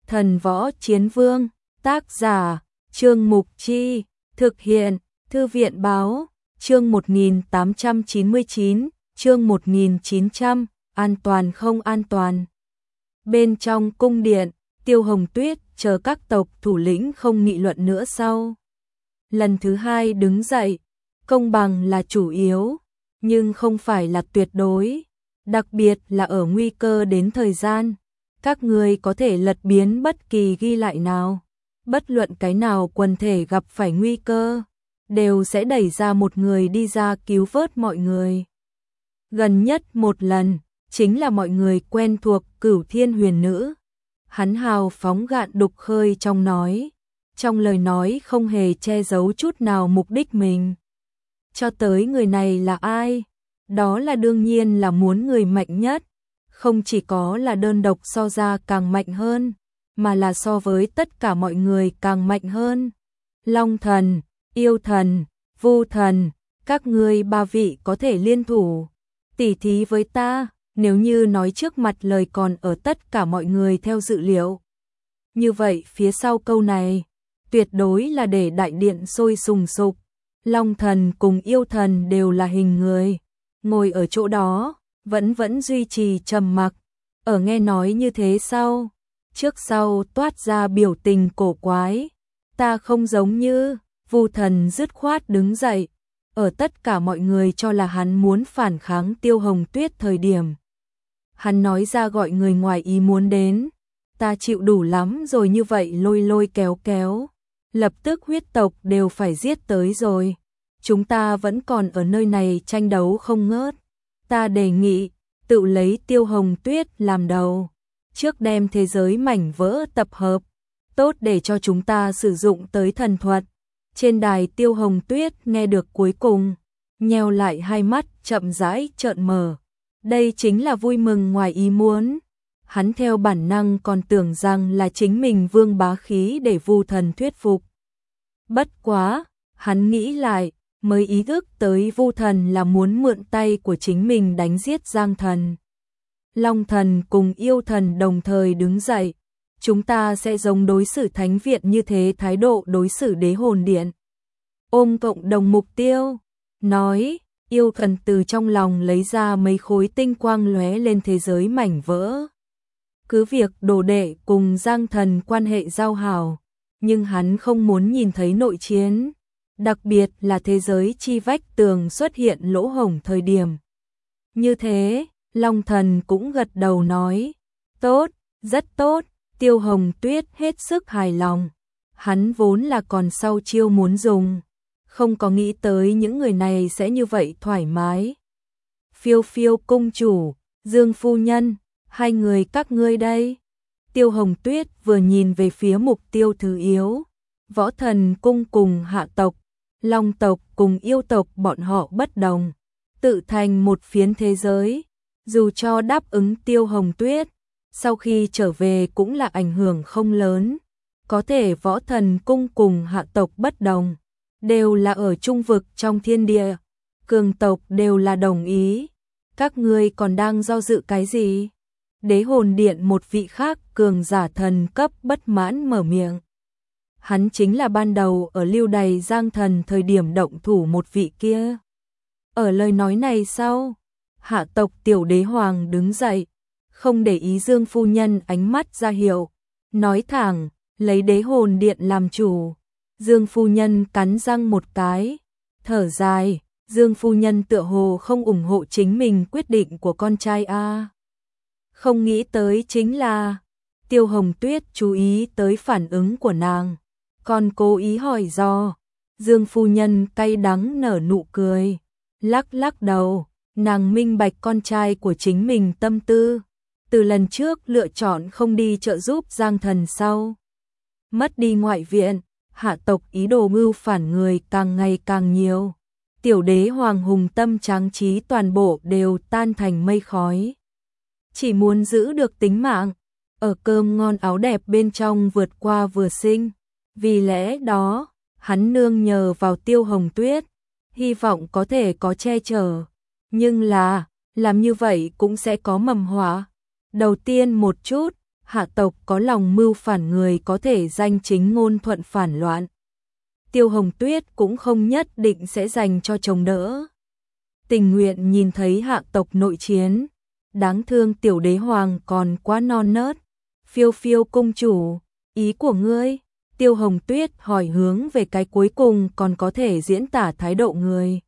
Thần Võ Chiến Vương, tác giả, Trương Mục Chi, thực hiện, Thư viện Báo, chương 1899, chương 1900, an toàn không an toàn. Bên trong cung điện, Tiêu Hồng Tuyết chờ các tộc thủ lĩnh không nghị luận nữa sau. Lần thứ hai đứng dậy, công bằng là chủ yếu, nhưng không phải là tuyệt đối, đặc biệt là ở nguy cơ đến thời gian. Các người có thể lật biến bất kỳ ghi lại nào, bất luận cái nào quần thể gặp phải nguy cơ, đều sẽ đẩy ra một người đi ra cứu vớt mọi người. Gần nhất một lần, chính là mọi người quen thuộc Cửu Thiên Huyền Nữ. Hắn hào phóng gạn đục khơi trong lời nói không hề che giấu chút nào mục đích mình. Cho tới người này là ai? Đó là đương nhiên là muốn người mạnh nhất, không chỉ có là đơn độc so ra càng mạnh hơn, mà là so với tất cả mọi người càng mạnh hơn. Long thần, yêu thần, vu thần, các ngươi ba vị có thể liên thủ, tỉ thí với ta, nếu như nói trước mặt lời còn ở tất cả mọi người theo dự liệu. Như vậy phía sau câu này, tuyệt đối là để đại điện sôi sùng sục. Long thần cùng yêu thần đều là hình người, ngồi ở chỗ đó, vẫn duy trì trầm mặc. Ở nghe nói như thế sau, trước sau toát ra biểu tình cổ quái. Ta không giống như, vu thần dứt khoát đứng dậy, ở tất cả mọi người cho là hắn muốn phản kháng Tiêu Hồng Tuyết thời điểm. Hắn nói ra gọi người ngoài ý muốn đến, ta chịu đủ lắm rồi, như vậy lôi kéo, lập tức huyết tộc đều phải giết tới rồi. Chúng ta vẫn còn ở nơi này tranh đấu không ngớt. Ta đề nghị, tự lấy Tiêu Hồng Tuyết làm đầu, trước đem thế giới mảnh vỡ tập hợp, tốt để cho chúng ta sử dụng tới thần thuật. Trên đài Tiêu Hồng Tuyết nghe được cuối cùng, nheo lại hai mắt chậm rãi trợn mở. Đây chính là vui mừng ngoài ý muốn. Hắn theo bản năng còn tưởng rằng là chính mình vương bá khí để vu thần thuyết phục. Bất quá, hắn nghĩ lại, mới ý thức tới vu thần là muốn mượn tay của chính mình đánh giết Giang thần. Long thần cùng yêu thần đồng thời đứng dậy. Chúng ta sẽ giống đối xử thánh viện như thế thái độ đối xử đế hồn điện. Ôm cộng đồng mục tiêu, nói, yêu thần từ trong lòng lấy ra mấy khối tinh quang lóe lên thế giới mảnh vỡ. Cứ việc đồ đệ cùng Giang thần quan hệ giao hảo, nhưng hắn không muốn nhìn thấy nội chiến, đặc biệt là thế giới chi vách tường xuất hiện lỗ hổng thời điểm. Như thế, Long thần cũng gật đầu nói, tốt, rất tốt. Tiêu Hồng Tuyết hết sức hài lòng. Hắn vốn là còn sau chiêu muốn dùng, không có nghĩ tới những người này sẽ như vậy thoải mái. Phiêu Phiêu công chủ, Dương phu nhân, hai người các ngươi đây. Tiêu Hồng Tuyết vừa nhìn về phía mục tiêu thứ yếu, Võ Thần cung cùng Hạ tộc, Long tộc cùng yêu tộc bọn họ bất đồng, tự thành một phiến thế giới. Dù cho đáp ứng Tiêu Hồng Tuyết, sau khi trở về cũng là ảnh hưởng không lớn. Có thể Võ Thần cung cùng Hạ tộc bất đồng, đều là ở trung vực trong thiên địa, cường tộc đều là đồng ý. Các ngươi còn đang do dự cái gì? Đế hồn điện một vị khác cường giả thần cấp bất mãn mở miệng. Hắn chính là ban đầu ở lưu đày Giang thần thời điểm động thủ một vị kia. Ở lời nói này sau, Hạ tộc tiểu đế hoàng đứng dậy, không để ý Dương phu nhân ánh mắt ra hiệu, nói thẳng, lấy đế hồn điện làm chủ. Dương phu nhân cắn răng một cái, thở dài. Dương phu nhân tựa hồ không ủng hộ chính mình quyết định của con trai a. Không nghĩ tới chính là Tiêu Hồng Tuyết chú ý tới phản ứng của nàng, còn cố ý hỏi do. Dương phu nhân cay đắng nở nụ cười, lắc đầu, nàng minh bạch con trai của chính mình tâm tư. Từ lần trước lựa chọn không đi trợ giúp Giang thần sau, mất đi ngoại viện, Hạ tộc ý đồ mưu phản người càng ngày càng nhiều. Tiểu đế hoàng hùng tâm tráng trí toàn bộ đều tan thành mây khói. Chỉ muốn giữ được tính mạng, ở cơm ngon áo đẹp bên trong vượt qua vừa sinh. Vì lẽ đó, hắn nương nhờ vào Tiêu Hồng Tuyết, hy vọng có thể có che chở. Nhưng là, làm như vậy cũng sẽ có mầm họa. Đầu tiên một chút, hạ tộc có lòng mưu phản người có thể danh chính ngôn thuận phản loạn. Tiêu Hồng Tuyết cũng không nhất định sẽ dành cho chồng đỡ. Tình nguyện nhìn thấy hạ tộc nội chiến. Đáng thương tiểu đế hoàng còn quá non nớt. Phiêu phiêu cung chủ, ý của ngươi? Tiêu Hồng Tuyết hỏi hướng về cái cuối cùng còn có thể diễn tả thái độ người.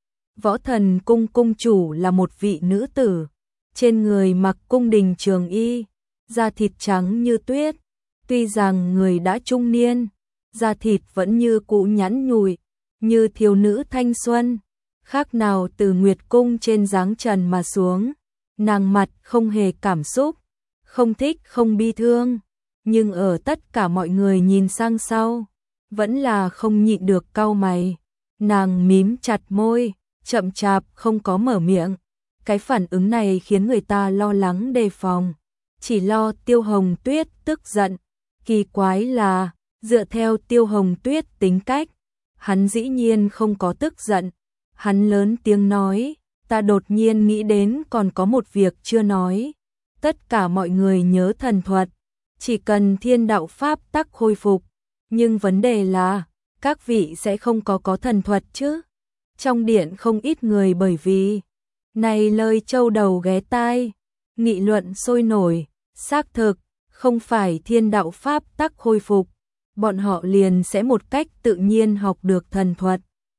Võ Thần cung cung chủ là một vị nữ tử, trên người mặc cung đình trường y, da thịt trắng như tuyết, tuy rằng người đã trung niên, da thịt vẫn như cũ nhẵn nhụi, như thiếu nữ thanh xuân, khác nào từ nguyệt cung trên dáng trần mà xuống. Nàng mặt không hề cảm xúc, không thích không bi thương, nhưng ở tất cả mọi người nhìn sang sau, vẫn là không nhịn được cau mày. Nàng mím chặt môi, chậm chạp không có mở miệng. Cái phản ứng này khiến người ta lo lắng đề phòng, chỉ lo Tiêu Hồng Tuyết tức giận. Kỳ quái là, dựa theo Tiêu Hồng Tuyết tính cách, hắn dĩ nhiên không có tức giận. Hắn lớn tiếng nói, ta đột nhiên nghĩ đến còn có một việc chưa nói. Tất cả mọi người nhớ thần thuật, chỉ cần thiên đạo pháp tắc khôi phục. Nhưng vấn đề là, các vị sẽ không có thần thuật chứ? Trong điện không ít người bởi vì này lời châu đầu ghé tai, nghị luận sôi nổi. Xác thực, không phải thiên đạo pháp tắc khôi phục, bọn họ liền sẽ một cách tự nhiên học được thần thuật.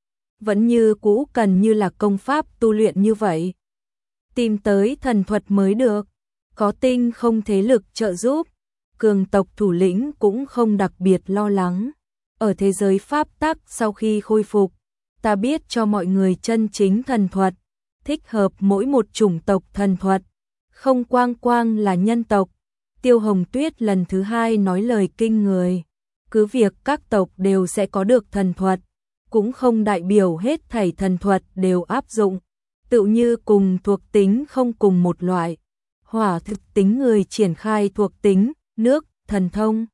Vẫn như cũ cần như là công pháp tu luyện như vậy. Tìm tới thần thuật mới được, có tinh không thế lực trợ giúp, cường tộc thủ lĩnh cũng không đặc biệt lo lắng. Ở thế giới pháp tắc sau khi khôi phục, ta biết cho mọi người chân chính thần thuật, thích hợp mỗi một chủng tộc thần thuật, không quang quang là nhân tộc. Tiêu Hồng Tuyết lần thứ hai nói lời kinh người, cứ việc các tộc đều sẽ có được thần thuật, cũng không đại biểu hết thảy thần thuật đều áp dụng, tự như cùng thuộc tính không cùng một loại. Hỏa thực tính người triển khai thuộc tính, nước, thần thông,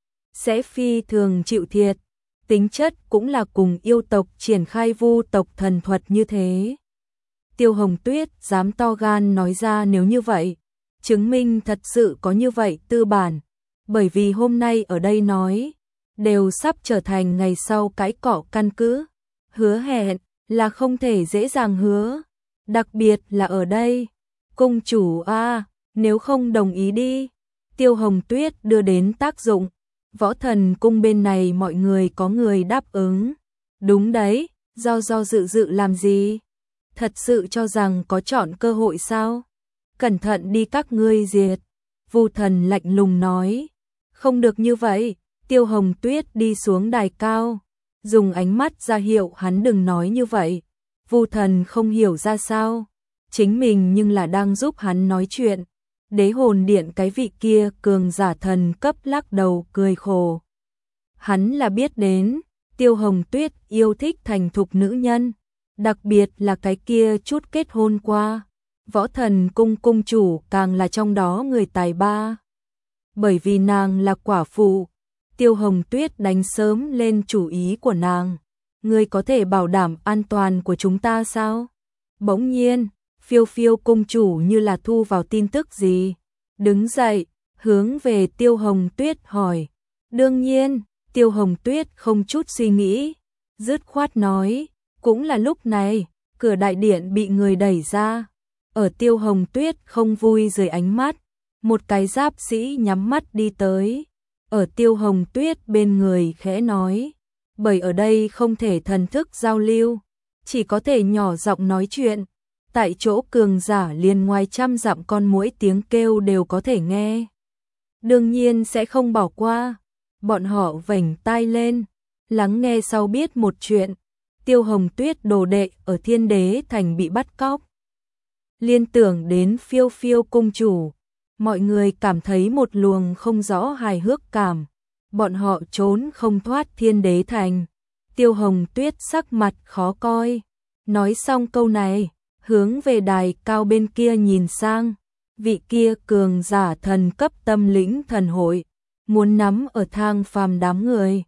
sẽ phi thường chịu thiệt, tính chất cũng là cùng yêu tộc triển khai vu tộc thần thuật như thế. Tiêu Hồng Tuyết dám to gan nói ra nếu như vậy, chứng minh thật sự có như vậy tư bản, bởi vì hôm nay ở đây nói, đều sắp trở thành ngày sau cái cọ căn cứ. Hứa hẹn là không thể dễ dàng hứa, đặc biệt là ở đây. Cung chủ a, nếu không đồng ý đi. Tiêu Hồng Tuyết đưa đến tác dụng. Võ Thần cung bên này mọi người có người đáp ứng. Đúng đấy, do dự làm gì? Thật sự cho rằng có chọn cơ hội sao? Cẩn thận đi các ngươi diệt. Vu Thần lạnh lùng nói. Không được như vậy. Tiêu Hồng Tuyết đi xuống đài cao, dùng ánh mắt ra hiệu hắn đừng nói như vậy. Vu Thần không hiểu ra sao, chính mình nhưng là đang giúp hắn nói chuyện. Đế hồn điện cái vị kia cường giả thần cấp lắc đầu cười khổ. Hắn là biết đến, Tiêu Hồng Tuyết yêu thích thành thục nữ nhân, đặc biệt là cái kia chút kết hôn qua. Võ Thần cung cung chủ càng là trong đó người tài ba. Bởi vì nàng là quả phụ, Tiêu Hồng Tuyết đánh sớm lên chủ ý của nàng. Ngươi có thể bảo đảm an toàn của chúng ta sao? Bỗng nhiên, Phiêu Phiêu cung chủ như là thu vào tin tức gì. Đứng dậy, hướng về Tiêu Hồng Tuyết hỏi. Đương nhiên, Tiêu Hồng Tuyết không chút suy nghĩ, dứt khoát nói. Cũng là lúc này, cửa đại điện bị người đẩy ra. Ở Tiêu Hồng Tuyết không vui dưới ánh mắt, một cái giáp sĩ nhắm mắt đi tới. Ở Tiêu Hồng Tuyết bên người khẽ nói, bởi ở đây không thể thần thức giao lưu, chỉ có thể nhỏ giọng nói chuyện. Tại chỗ cường giả liền ngoài trăm dặm con muỗi tiếng kêu đều có thể nghe. Đương nhiên sẽ không bỏ qua. Bọn họ vểnh tai lên, lắng nghe sau biết một chuyện. Tiêu Hồng Tuyết đồ đệ ở Thiên Đế Thành bị bắt cóc. Liên tưởng đến Phiêu Phiêu cung chủ, mọi người cảm thấy một luồng không rõ hài hước cảm. Bọn họ trốn không thoát Thiên Đế Thành. Tiêu Hồng Tuyết sắc mặt khó coi. Nói xong câu này, hướng về đài cao bên kia nhìn sang. Vị kia cường giả thần cấp tâm lĩnh thần hội, muốn nắm ở thang phàm đám người.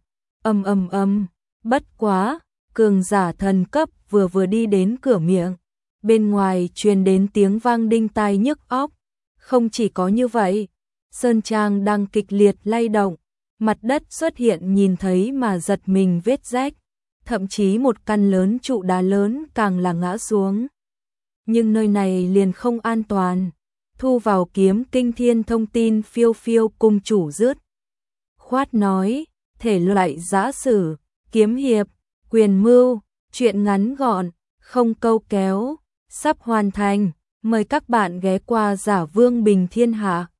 Bất quá, cường giả thần cấp vừa đi đến cửa miệng. Bên ngoài truyền đến tiếng vang đinh tai nhức óc. Không chỉ có như vậy, sơn trang đang kịch liệt lay động, mặt đất xuất hiện nhìn thấy mà giật mình vết rách, thậm chí một căn lớn trụ đá lớn càng là ngã xuống. Nhưng nơi này liền không an toàn. Thu vào kiếm kinh thiên thông tin phiêu phiêu cung chủ rứt khoát nói, thể loại giã sử, kiếm hiệp, quyền mưu, truyện ngắn gọn, không câu kéo, sắp hoàn thành, mời các bạn ghé qua Giả Vương Bình Thiên Hạ.